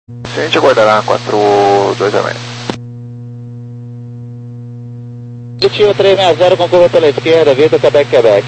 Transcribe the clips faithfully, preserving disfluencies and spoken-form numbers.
A gente aguardará quatro dois a meio. Positivo três seis zero, concurra pela esquerda, Vitor, Quebec, Quebec.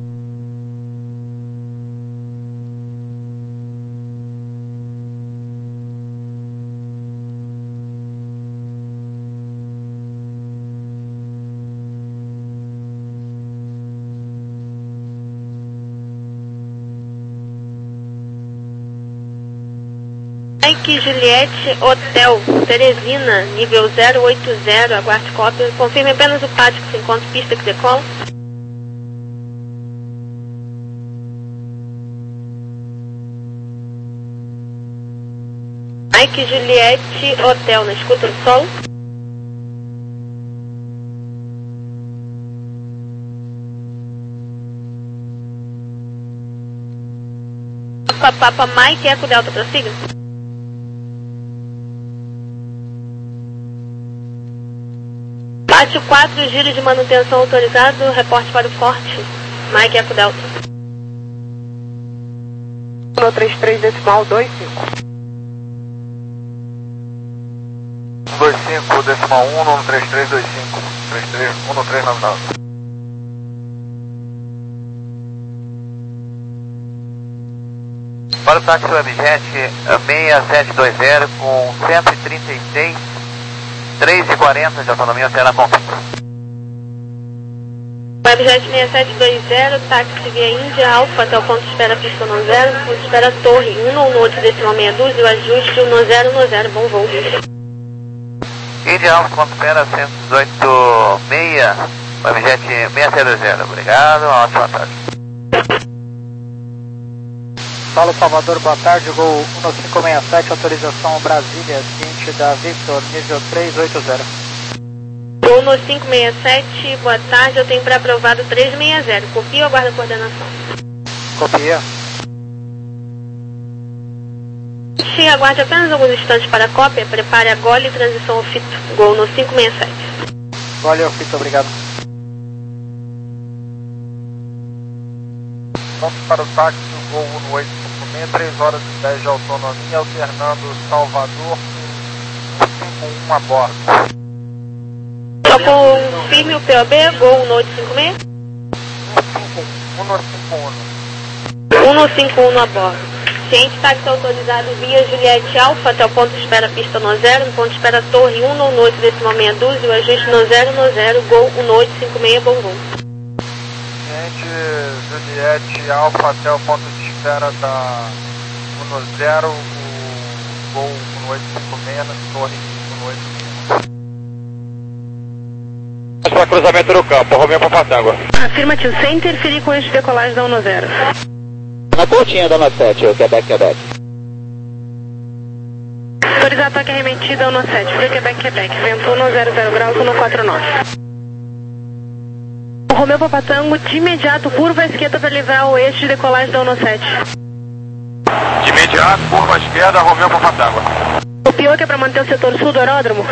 Mike Juliette Hotel, Teresina, nível zero oito zero, aguarde cópia. Confirme apenas o pátio que se encontra, pista que decola. Mike Juliette Hotel, na escuta do solo. Papa, Papa Mike Eco Delta, prossiga. Pátio quatro, giro de manutenção autorizado, reporte para o Forte. Mike Eco Delta. um três três decimal dois cinco. dois cinco decimal um, um três três dois cinco. três três um três nove nove. Para o táxi Webjet seis sete dois zero com cento e trinta e seis, três e quarenta de autonomia até na conquista. Webjet seis sete dois zero, táxi via Índia Alfa até o ponto de espera pista um zero, ponto de espera Torre um no note decimal meia dúzia, o ajuste um zero um zero, bom voo. Índia Alfa, ponto de espera cento e dezoito seis, Webjet seis sete dois zero, obrigado, uma ótima tarde. Paulo Salvador, boa tarde, Gol um cinco seis sete, autorização Brasília, seguinte da Victor, nível três oito zero. Gol no cinco seis sete, boa tarde, eu tenho para aprovado três seis zero, copia ou aguarda a coordenação? Copia. Sim, aguarde apenas alguns instantes para a cópia, prepare a gole e transição ao fito. Gol no cinco seis sete. Gole ao fito, obrigado. Vamos para o táxi do Gol um oito cinco seis, três horas e dez de autonomia, alternando Salvador com cinco um a bordo. Só confirme o P O B, Gol um oito cinco seis. um cinco um. um cinco um a bordo. Ciente, táxi autorizado via Juliette Alfa até o ponto de espera pista no zero, no ponto de espera Torre um no noite decimal meia dúzia, o ajuste no zero no zero, Gol um oito cinco seis, bom voo. Juliette Alfa até o ponto de espera da um zero, o Gol um oito cinco seis, Torre um oito cinco seis. Para cruzamento do campo, Romeu Papatágua. Afirmativo, sem interferir com esse decolagem da um zero. Na curtinha da nove sete, o Quebec, Quebec. Autorizar ataque arremetido ao um sete, Frio Quebec, Quebec, vento um zero zero graus, um quatro nove. Romeu Papatango, de imediato, curva à esquerda para livrar o eixo de decolagem da um sete. De imediato, curva à esquerda, Romeu Papatágua. O pior que é para manter o setor sul do aeródromo.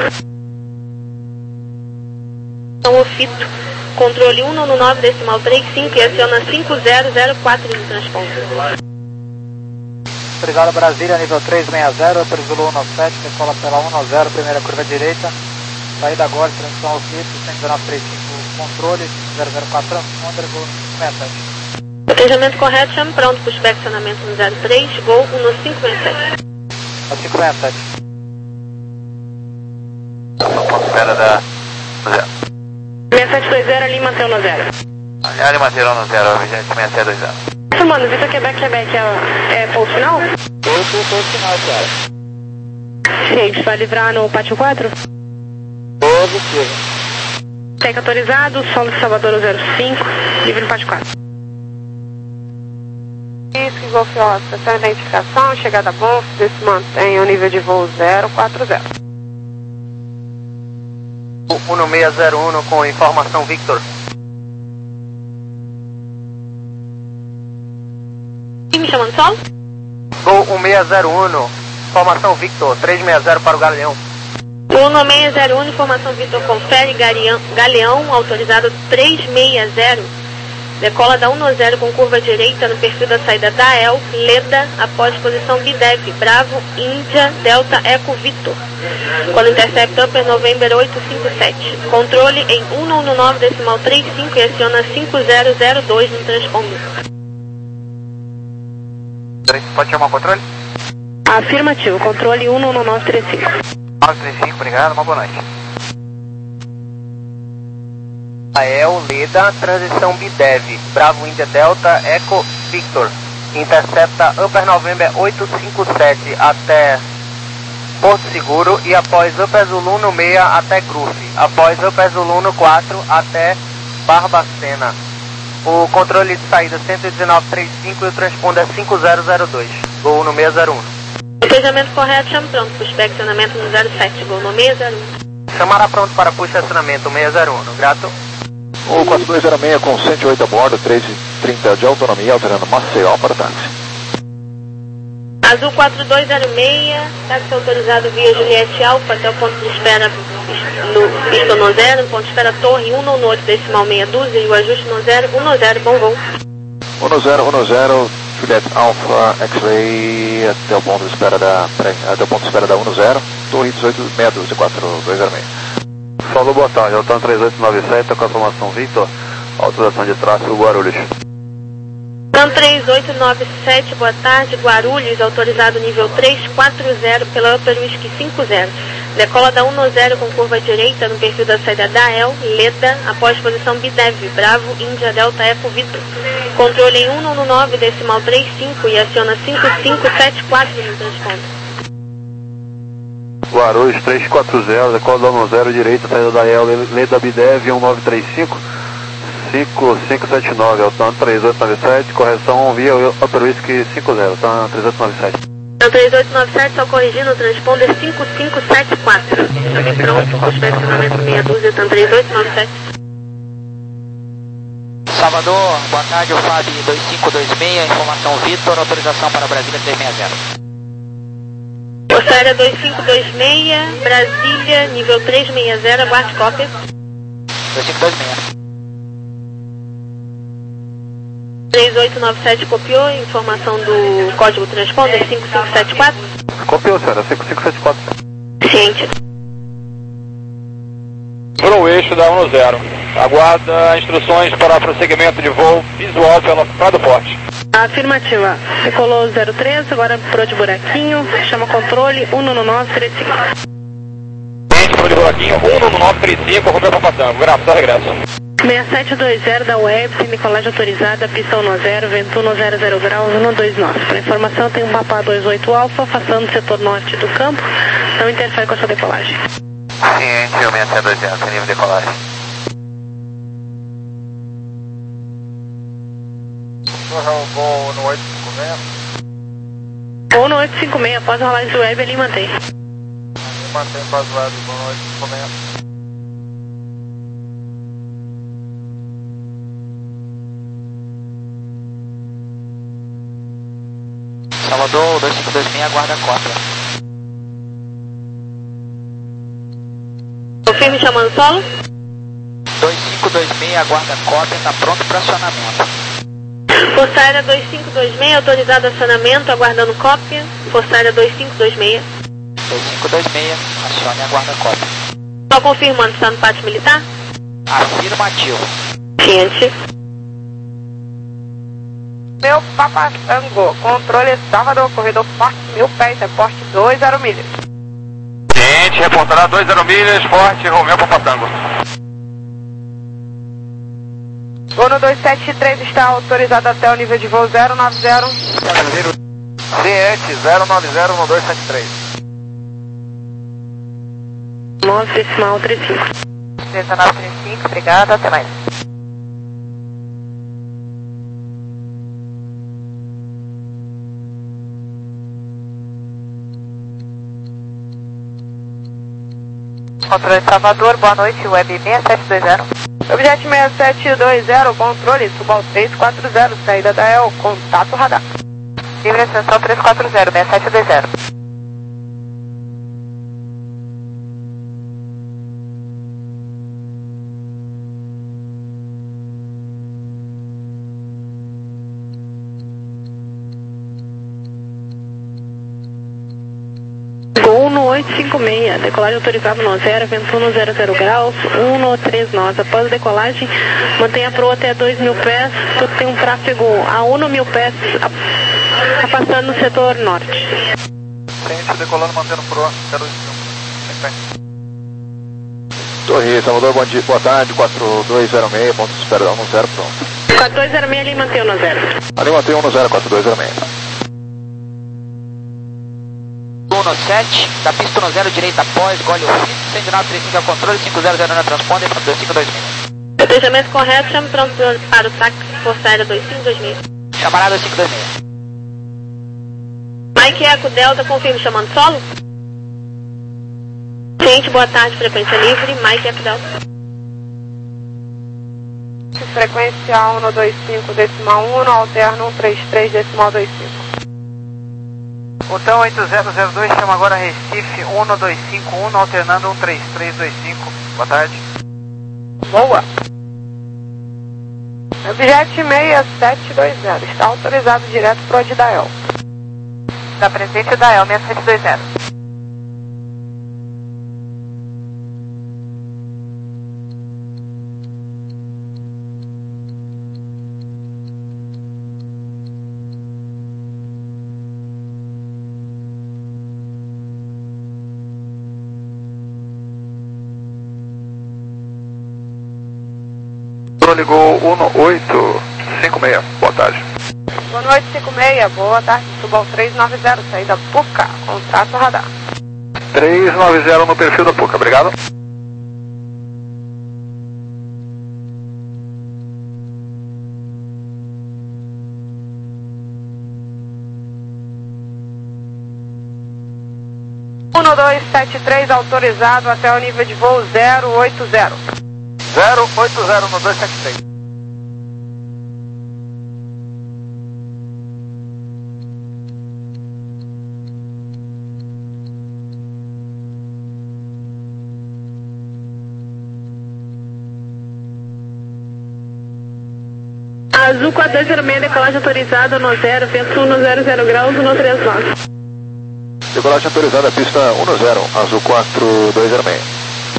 Então, o fito, controle um nove decimal três cinco e aciona cinco zero zero quatro de transponder. Autorizado Brasília, nível três seis zero, autorizou um sete, decola pela um zero, primeira curva direita, saída agora, transição ao fito, cento e dezenove três cinco, controle, zero zero quatro, transponder, Gol cinco seis sete. Planejamento correto, chame pronto, pushback acionamento no zero três, Gol um no cinco seis sete. A cinco seis sete. Ponto de espera da zero. seis sete dois zero, ali mantém no zero. Ali mantém no zero, Webjet seis sete dois zero. Mano, Vitor Quebec, Quebec é, é ponto final? Ponto, ponto final, cara. Gente, vai livrar no pátio quatro? Positivo. Tec autorizado, solo de Salvador zero cinco, livre no pátio quatro. Isso, Golf Oscar, essa identificação, chegada a Golf, se mantém o nível de voo zero quatro zero. um seis zero um com informação Victor. E me chamando solo? Gol um seis zero um, informação Victor, três seis zero para o Galeão. um seis zero um, informação Victor confere, Galeão, Galeão autorizado três seis zero, Decola da um zero com curva direita no perfil da saída da E L, Leda, após posição B D E V, Bravo, Índia, Delta, Eco, Victor. Quando intercept Upper November oito cinco sete. Controle em cento e nove decimal trinta e cinco e aciona cinco zero zero dois no transponder. Pode chamar o controle? Afirmativo, controle cento e nove trinta e cinco. nove três cinco, obrigado, uma boa noite. A E L, Leda, transição B D E V, Bravo, Índia, Delta, Eco, Victor. Intercepta Upper November oito cinco sete até Porto Seguro e após Upper Zulu no seis até Grufe. Após Upper Zulu no quatro até Barbacena. O controle de saída cento e dezenove trinta e cinco e o transponder é cinco zero zero dois. Gol no seis zero um. Despejamento correto, chame pronto. Push back acionamento no zero sete, gol no seis zero um. Chamará pronto para push acionamento seis zero um. Grato. O quatro dois zero seis com cento e oito a bordo, três e trinta de autonomia, alterando Maceió para táxi. Azul quatro dois zero seis, táxi autorizado via Juliette Alfa até o ponto de espera no pista no zero, ponto de espera Torre um no oito decimal meia dúzia e o ajuste no zero, um zero, bom voo. um zero, um zero, Juliette Alfa, X-Ray até o ponto de espera da, até o ponto de espera da um zero, Torre dezoito meia dúzia, quatro dois zero seis. Falou, boa tarde, Altan três oito nove sete, com a formação Victor, autorização de tráfego Guarulhos. Altan três oito nove sete, boa tarde, Guarulhos, autorizado nível três quatro zero pela Upper Whisky cinco zero. Decola da um zero com curva direita no perfil da saída da E L, Leda, após posição B D E V, Bravo, Índia, Delta, Eco, Victor. Controle em cento e nove decimal trinta e cinco e aciona cinco cinco sete quatro no transponder. Guarulhos três quatro zero, decola da um zero direita, saída da E L, Leda B D E V um nove três cinco, cinco cinco sete nove, Altan três oito nove sete, correção via Upper Whisky cinco zero, Altan três oito nove sete. Então três oito nove sete, só corrigindo o transponder cinco cinco sete quatro. Aqui pronto, posicionamento meia dúzia, então três oito nove sete. Salvador, boa tarde, o Fábio dois cinco dois seis, informação Vitor, autorização para Brasília três seis zero. Força Aérea dois cinco dois seis, Brasília, nível três seis zero, aguarde cópia. dois cinco dois seis. três oito nove sete copiou, informação do código transponder cinco cinco sete quatro. Copiou, senhora, cinco cinco sete quatro. Ciente. Para o eixo da um zero. Aguarda instruções para prosseguimento de voo visual pela Prado Forte. Afirmativa. Decolou zero três, agora pro de buraquinho, chama controle cento e nove trinta e cinco. Gente, pro de buraquinho cento e nove trinta e cinco, rompeu para passando. Graças a regresso. seis sete dois zero da Web, Nicolagem autorizada, pista um zero, vento um zero zero graus, um dois nove. Para informação, tem um Papa dois oito Alfa, afastando o setor norte do campo, não interfere com a sua decolagem. Ciente, o seis sete dois zero, sem nível de decolagem. Vou no oito cinco seis. Ou no oito cinco seis, após rolar de Web, ele mantém. Mantém baseado no oito cinco seis. Salvador, dois cinco dois seis, aguarda a cópia. Confirme chamando solo. dois cinco dois seis, aguarda a cópia, está pronto para acionamento. Força Aérea dois cinco dois seis, autorizado acionamento, aguardando cópia. Força Aérea dois cinco dois seis. dois cinco dois seis, acione e aguarda a cópia. Só confirmando, está no pátio militar? Afirmativo. Ciente. Meu Papatango, controle Salvador, corredor forte, mil pés, reporte dois zero milhas. Gente, reportará dois zero milhas, forte, Romeu para Patango. Voo no dois sete três está autorizado até o nível de voo zero nove zero. Ciente, zero nove zero no dois sete três. nove decimal trinta e cinco. dezenove trinta e cinco, obrigada, até mais. Controle Salvador, boa noite, Web seis sete dois zero. Objeto seis sete dois zero, controle, Subal três quatro zero, saída da E L, contato radar. Livre ascensão três quatro zero, seis sete dois zero. um oito cinco seis, decolagem autorizada no zero, vento um zero zero graus, um três nós. Após a decolagem, mantenha a proa até dois mil pés, tu tem um tráfego a um mil pés, afastando no setor norte. Frente, decolando, mantendo proa até dois mil. Torre Salvador, bom dia, boa tarde, quatro dois zero seis, ponto de espera da um zero, pronto. quatro dois zero seis, ali mantém no zero. Ali mantém um zero, quatro dois zero seis. um sete, da pista um zero, direita após, gole o fito, cento e nove trinta e cinco ao controle, cinco zero zero na transponder, dois cinco dois mil. Detechamento correto, chame pronto para o táxi Força Aérea dois cinco dois mil. Chamará dois cinco dois mil. Mike Eco Delta, confirme chamando solo? Gente, boa tarde, frequência livre, Mike Eco Delta. Frequência um dois cinco decimal um, alterno um três três decimal dois cinco. Botão oito zero zero dois, chama agora Recife um dois cinco um, alternando um três três dois cinco. Boa tarde. Boa. Objet seis sete dois zero, está autorizado direto para o Adidael. Está presente o Dael seis sete dois zero. Ligou um oito cinco seis, boa tarde. Boa noite, cinco seis, boa tarde, suba ao três nove zero, saída Puca, contrato radar. três nove zero no perfil da Puca, obrigado. um dois sete três, autorizado até o nível de voo zero oito zero. zero oito zero no dois sete três. Azul quatro dois zero seis, decolagem autorizada no zero, vento um zero zero graus, um três nós. Decolagem autorizada, pista um zero, Azul quatro dois zero seis.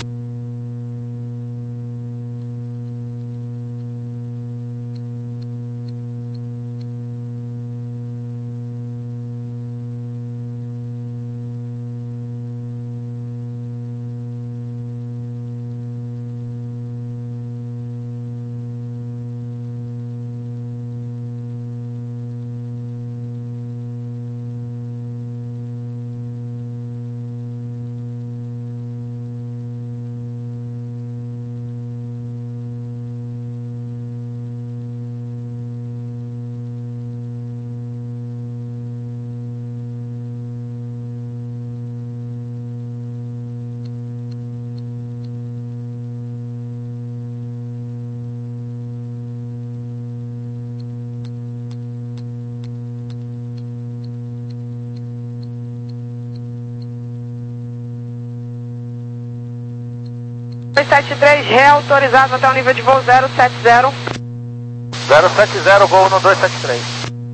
dois sete três, reautorizado até o nível de voo zero sete zero. zero sete zero, voo no dois sete três.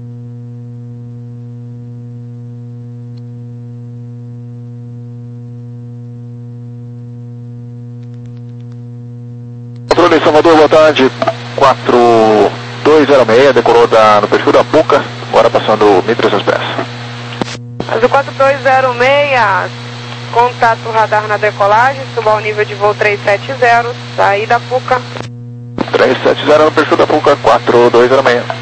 Controle Salvador, boa tarde, quatro dois zero seis, decolou da, no perfil da Puca, agora passando mil e trezentos pés. Azul quatro dois zero seis, contato radar na decolagem, suba ao nível de voo três sete zero, saída Puca. três sete zero no perfil da Puca, quatro dois zero seis.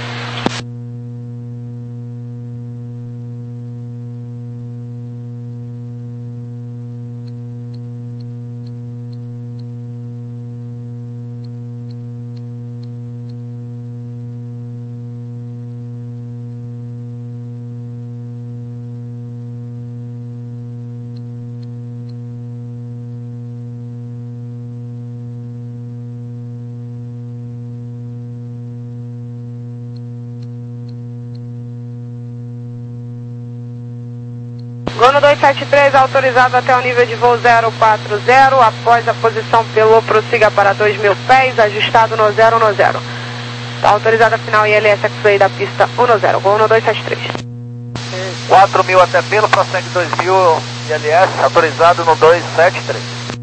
Gono dois sete três, autorizado até o nível de voo zero quatro zero, após a posição pelô, prossiga para dois mil pés, ajustado no zero no zero. Está autorizada a final I L S X-Ray da pista um zero, Gono dois sete três. quatro mil até pelo, prossegue dois mil I L S, autorizado no dois sete três.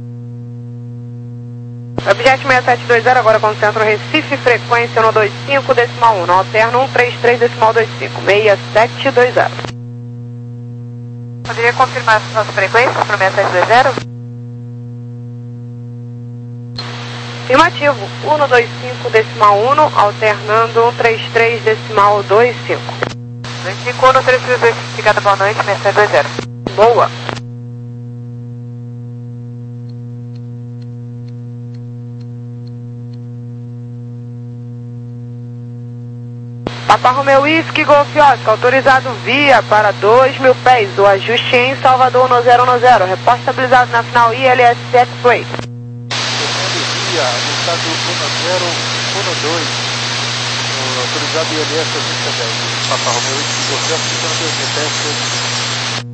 Objet seis sete dois zero, agora concentro Recife, frequência um dois cinco decimal um, alterno um três três decimal dois cinco, seis sete dois zero. Poderia confirmar as nossas frequências para o seis sete dois zero? Afirmativo, um dois cinco decimal um, alternando um três três decimal dois cinco. dois cinco um três três dois, obrigada, boa noite, seis sete dois zero. Boa. Papa Romeo Whisky Golf Oscar, autorizado via para dois mil pés, o ajuste em Salvador no zero um zero, repórter estabilizado na final I L S X-Ray. Via, ajustado um zero um dois, autorizado I L S oitenta e dez, Papa Romeo Whisky Golf Oscar, dois mil pés.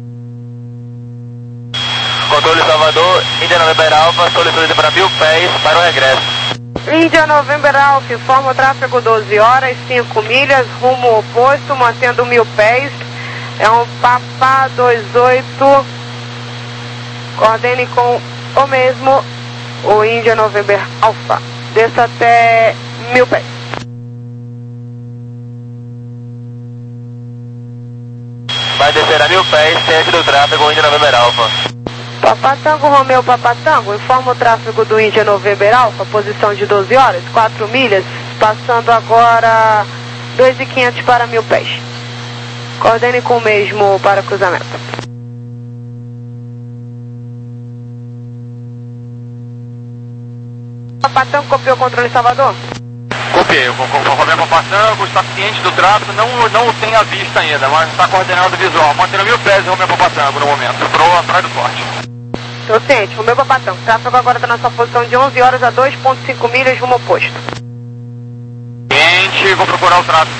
Controle Salvador, Índia November Alpha, solicitando para mil pés para o regresso. Índia November Alpha, informa o tráfego doze horas, cinco milhas, rumo oposto, mantendo mil pés. É um Papa vinte e oito, coordene com o mesmo, o Índia November Alpha. Desça até mil pés. Vai descer a mil pés, centro do tráfego, Índia November Alpha. Papatango, Romeu Papatango, informa o tráfego do Índia November Alpha, posição de doze horas, quatro milhas, passando agora dois mil e quinhentos para mil pés. Coordene com o mesmo para cruzamento. Papatango, copiou o controle Salvador? Copiei, o Romeu Papatango está ciente do tráfego, não, não o tem à vista ainda, mas está coordenado visual, mantendo mil pés o Romeu Papatango no momento, para atrás do forte. Estou ciente, Romeu Papatango, o tráfego agora está na sua posição de onze horas a dois ponto cinco milhas, rumo oposto. Ciente, vou procurar o tráfego.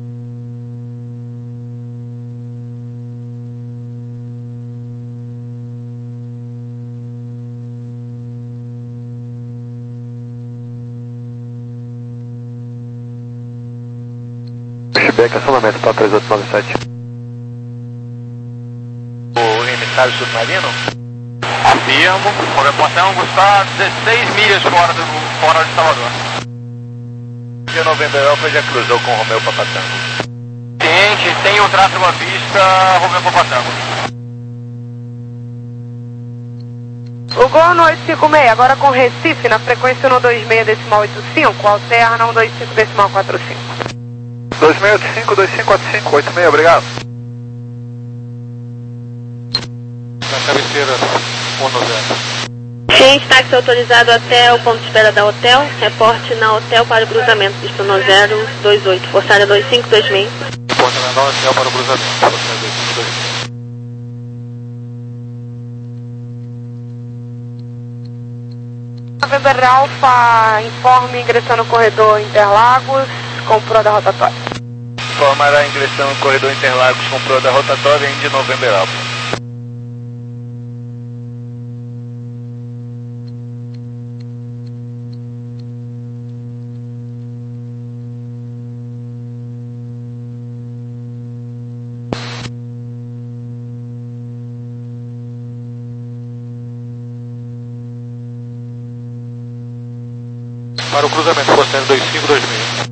Feedback, acionamento para três oito nove sete. O emissário submarino? Afirmo, o Romeu Papatango está dezesseis milhas fora, do, fora de Salvador. Índia November Alpha já cruzou com o Romeu Papatango. Ciente, tem um tráfego à vista, Romeu Papatango. O Gol no oito cinco seis, agora com Recife, na frequência um dois seis decimal oito cinco, alterna um dois cinco decimal quatro cinco. dois seis oito cinco, dois cinco quatro cinco, oito seis, obrigado. Na cabeceira, um zero. Gente, táxi autorizado até o ponto de espera da hotel. Reporte na hotel para o cruzamento. Destino zero dois oito, força área dois cinco dois seis. Reporte na hotel para o cruzamento, força área dois cinco dois seis. November Alpha, informe ingressando no corredor Interlagos, comprou da rotatória. Informará a ingressão no corredor Interlagos com proa da rotatória Índia November Alpha. Para o cruzamento, força aérea dois cinco dois seis.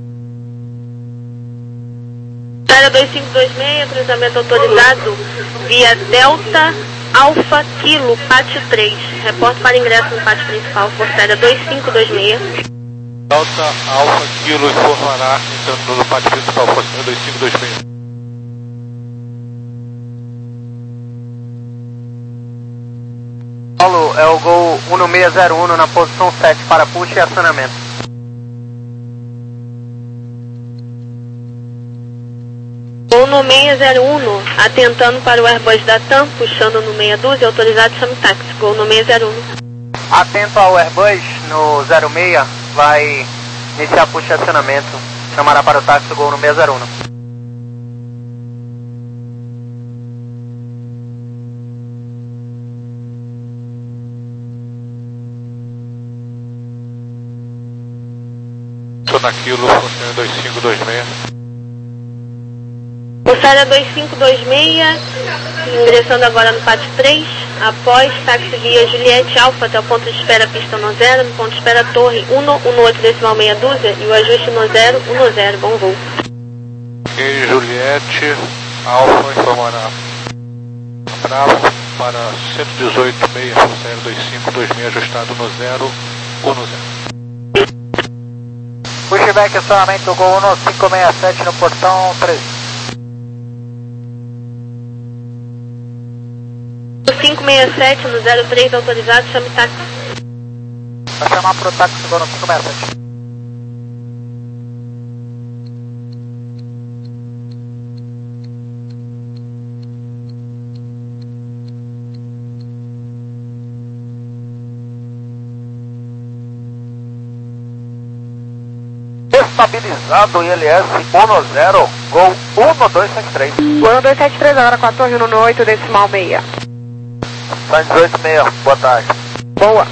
Área dois cinco dois seis, cruzamento autorizado via Delta Alfa Kilo, P A T três. Reporte para ingresso no pátio principal, força aérea dois cinco dois seis. Delta Alfa Kilo informará entrando no pátio principal, força aérea dois cinco dois seis. Paulo, é o Gol um seis zero um na posição sete para push e acionamento. Gol no seis zero um, atentando para o Airbus da TAM, puxando no meia dúzia, autorizado chame táxi. Gol no seis zero um. Atento ao Airbus no zero seis, vai iniciar push e acionamento. Chamará para o táxi o Gol no seis zero um. Estou naquilo, força aérea dois cinco dois seis. Força Espera dois cinco dois seis, ingressando agora no pátio três, após táxi via Juliette Alfa até o ponto de espera pista um zero, no ponto de espera torre um um oito decimal meia dúzia e o ajuste um zero um zero, bom voo. Ok, Juliette Alfa informando a Bravo para cento e dezoito, seis zero dois cinco dois seis ajustado no zero um zero. Pushback acionamento Gol um cinco seis sete no portão três. cinco seis sete no zero três autorizado, chame táxi. Vai chamar pro táxi Gol no cinco seis sete. Estabilizado I L S um zero, Gol um dois sete três. Gol um dois sete três, agora com a torre um oito decimal meia. cento e dezoito seis, boa tarde. Boa.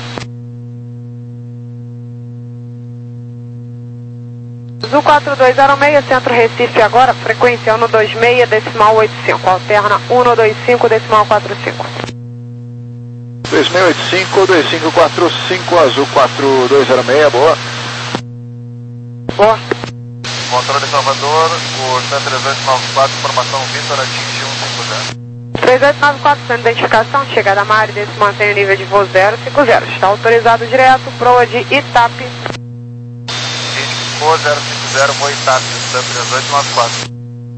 Azul quatro dois zero seis, Centro Recife agora, frequência um dois seis decimal oito cinco, alterna um dois cinco decimal quatro cinco. dois seis oito cinco, dois cinco quatro cinco, Azul quatro dois zero seis, boa. Boa. Controle Salvador, o cento e três oito nove quatro, informação Vitor atinge um cinco zero. três oito nove quatro, sem identificação, chegada a Marides, mantém o nível de voo zero cinco zero. Está autorizado direto, proa de Itape. Voo zero cinco zero, voo Itape, cento e três oito nove quatro.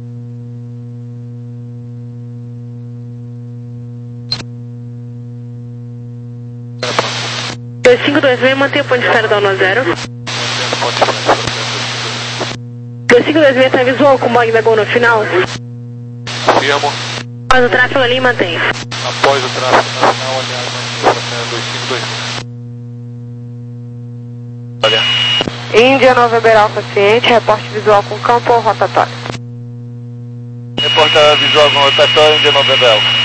dois cinco dois seis, mantém o ponto de espera da um zero. dois cinco dois seis está visual com o Magna Gol no final. Firmo. Após o tráfego ali, mantém. Após o tráfego na final, olhar para dois cinco dois seis. Olha. Índia November Alfa Ciente, reporte visual com campo ou rotatório. Reporta visual com rotatório de November Alfa.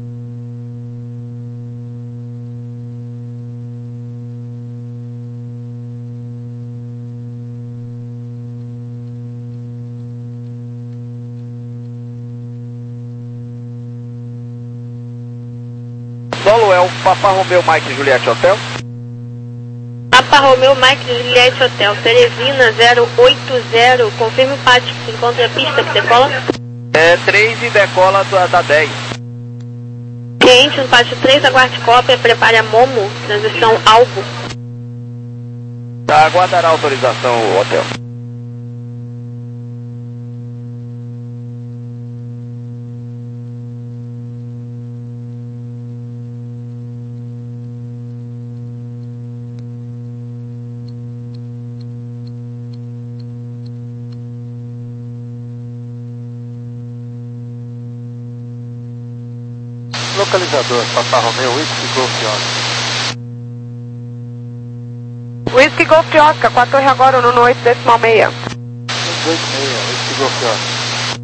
Solo é o Papa Romeu Mike Juliette Hotel. Papa Romeu Mike Juliette Hotel, Teresina zero oito zero, confirme o pátio que se encontra a pista que decola. É três e decola da, da dez. Cliente no pátio três, aguarde cópia, prepare a Momo, transição Albo. Tá, aguardará autorização o hotel. Localizador, Papa Romeu, Whisky Golf Oscar. Whisky Golf Oscar, com a torre agora no oito decimal meia. dois seis, Whisky Golf Oscar.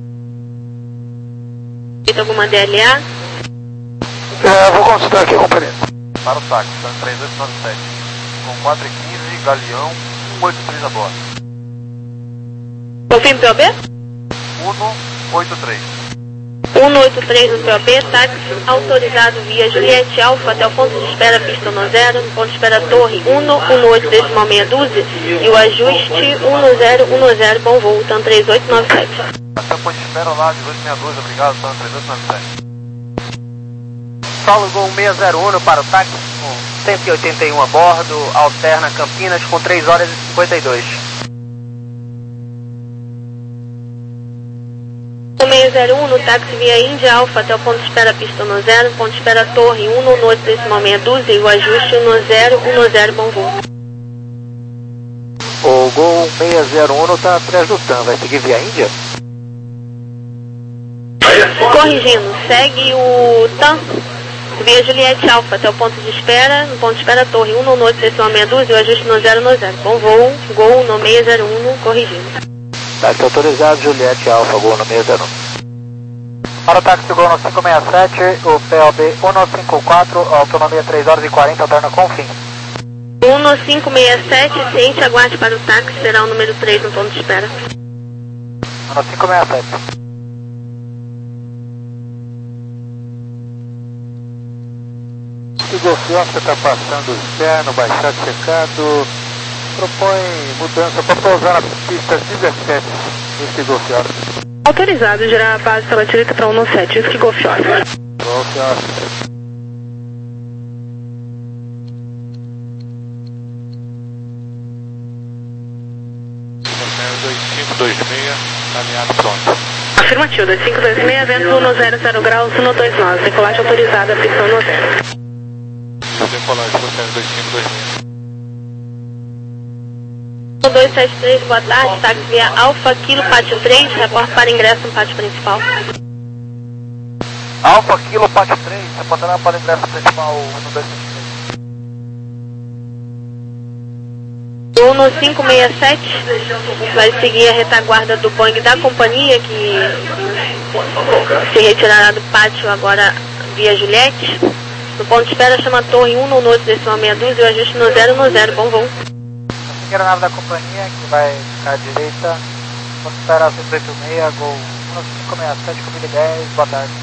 Tem alguma D L A? É, vou consultar aqui, companheiro. Para o táxi, São três oito nove sete. Com quatro e quinze, Galeão um oito três a bordo. Confirme P O B? um oito três. um oito três no P O B, táxi autorizado via Juliette Alfa até o ponto de espera pista um zero, no ponto de espera torre um um oito decimal meia dúzia e o ajuste um zero um zero, bom voo, TAM três oito nove sete. Até o ponto de espera lá, dezoito sessenta e dois, obrigado, TAM três oito nove sete. Solo Gol seis zero um para o táxi, com cento e oitenta e um a bordo, alterna Campinas com três horas e cinquenta e dois. seis zero um no táxi via Índia Alfa até o ponto de espera pista um zero, ponto de espera torre um um oito decimal meia dúzia e o ajuste um zero um zero, bom voo. O Gol seis zero um está atrás do TAM, vai seguir via Índia? Corrigindo, segue o TAM via Juliette Alfa até o ponto de espera, no ponto de espera torre um um oito decimal meia dúzia e o ajuste um zero um zero, bom voo, Gol no seis zero um, corrigindo. Táxi autorizado, Juliette Alfa, Gol no seis zero um. Para o táxi Gol no cinco seis sete, o P O B um cinco quatro, autonomia três horas e quarenta, alterna com fim. um cinco seis sete, ciente, aguarde para o táxi, será o número três no ponto de espera. um cinco seis sete. Whisky Golf Oscar está passando externo, baixado checado. Propõe mudança para pousar na pista dezessete. Whisky Golf Oscar. Autorizado, girar a base pela direita para um sete, Whisky Golf Oscar. Golf Oscar. dois cinco dois seis, caminhado pronto. Afirmativo, dois cinco dois seis, vento um zero zero graus, um dois nove, decolagem autorizada, pista um zero. Decolagem, dois cinco dois seis. um dois sete três, boa tarde, táxi via Alfa Kilo Pátio três, reporte para ingresso no pátio principal. Alfa Kilo Pátio três, reportará para ingresso principal um dois sete três. Uno cinco seis sete vai seguir a retaguarda do Boeing da companhia que se retirará do pátio agora via Juliette. No ponto de espera chama a torre um no note decimal meia dúzia e o ajuste no zero no zero. Bom voo. A primeira nave da companhia que vai ficar à direita, ponto de espera seis oito seis, Gol um cinco seis sete, comida dez, boa tarde.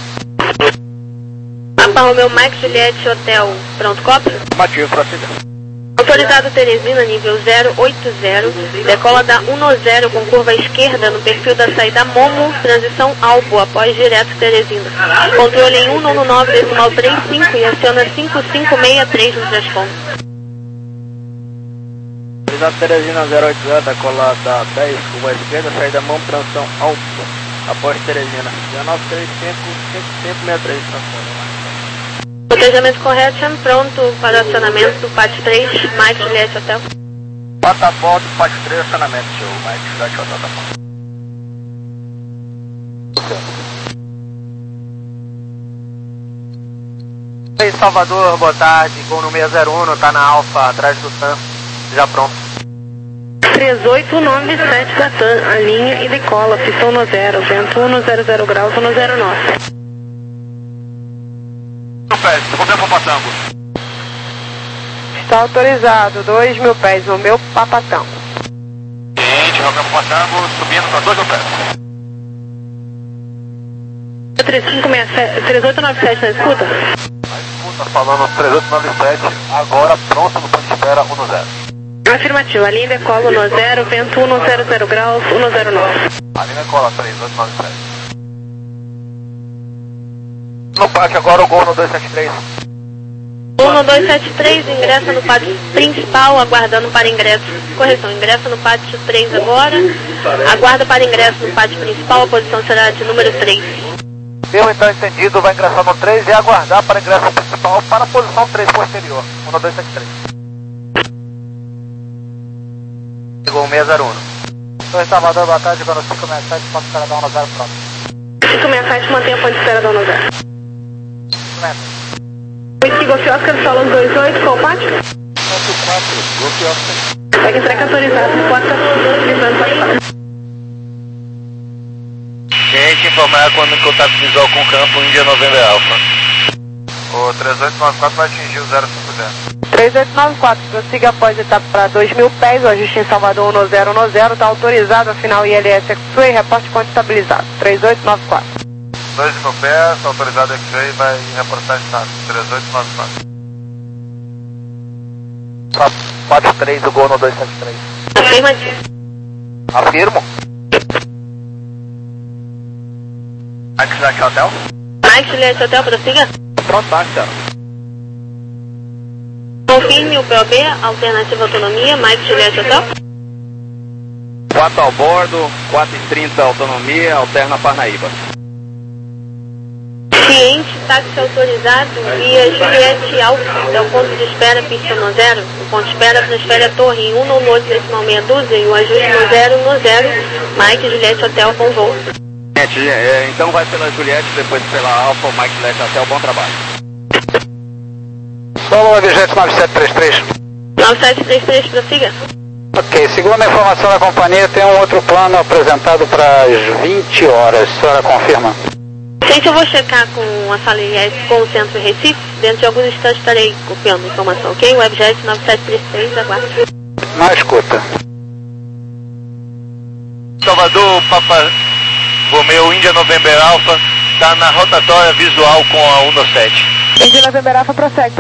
Papa Romeo Mike Juliette Hotel, pronto, copy? Mativo, prossiga. Autorizado Teresina, nível zero oito zero, decola da um zero com curva esquerda no perfil da saída Momo, transição Albo, após direto Teresina. Controle em um nove nove decimal trinta e cinco e aciona cinco cinco seis três no transponder. Autorizado Teresina zero oito zero, decola da dez, curva esquerda, saída Momo, transição Albo, após Teresina. nove três cinco cinco cinco seis três, transponder. Protejamento correto, pronto para o acionamento do pátio três, Mike Juliette Hotel. Bota a bordo do pátio três, acionamento, seu Mike Juliette Hotel, tá bom. Ei, Salvador, boa tarde, Gol no seis zero um, tá na Alfa, atrás do T A M, já pronto. três oito nove sete da T A M, alinha e decola, pista um zero, vento um zero zero graus, um zero nove. Romeu Papatango. Está autorizado, dois mil pés, Romeu Papatango. Gente, Romeu Papatango, subindo para dois mil pés. três oito nove sete na escuta? Na escuta, falando três oito nove sete, agora pronto no ponto de espera um zero. Afirmativo, a linha decola no zero, vento um zero zero graus, um zero nove. A linha decola três oito nove sete. No pátio agora o Gol no dois sete três. Gol no dois sete três, ingressa no pátio principal, aguardando para ingresso. Correção, ingressa no pátio três agora, aguarda para ingresso no pátio principal, a posição será de número três. Deu então entendido, vai ingressar no três e aguardar para ingresso principal para a posição três posterior. um no dois sete três. Gol seis zero um. Torre Salvador, boa tarde, Gol no cinco seis sete, ponto de espera da um zero pronto. cinco seis sete, mantém a ponto de espera da um zero. Whisky Golf Oscar, Salão dois oito, qual pátio? quatro quatro, Golf Oscar. Segue entrega autorizada, reporta visando para Gente, informar quando em contato visual com o campo Índia November Alpha. O três oito nove quatro vai atingir o zero cinco zero. três oito nove quatro, prossiga após etapa para dois mil pés, o ajuste em Salvador um zero um zero, está autorizado, afinal I L S X-Ray, reporte ponto estabilizado, três oito nove quatro. dois mil pés, autorizado X-Ray, vai reportar estado, três oito nove quatro. quatro três, o Gol no dois sete três. Afirmativo. Afirmo. Mike Juliette Hotel? Mike Juliette Hotel, prossiga. Pronto, tá, então. Confirme o P O B, alternativa autonomia, Mike Juliette Hotel. quatro ao bordo, quatro e trinta autonomia, alterna Parnaíba. Cliente, táxi autorizado via Juliette Alfa, é o ponto de espera pista no zero. O ponto de espera transfere a torre em um no note decimal meia dúzia e o ajuste no zero no zero. Mike Juliette Hotel, bom voo. Então vai pela Juliette, depois pela Alfa, Mike Juliette Hotel, bom trabalho. Solo Objeto nove sete três três. nove sete três três, prossiga. Ok, segundo a informação da companhia, tem um outro plano apresentado para as vinte horas. A senhora confirma? Gente, eu vou checar com a sala I S com o centro Recife. Dentro de alguns instantes estarei copiando a informação, ok? Webjet nove sete três três, aguarde. Na escuta. Salvador, Papa Romeu, Índia November Alpha, está na rotatória visual com a um sete. Índia November Alpha prossegue.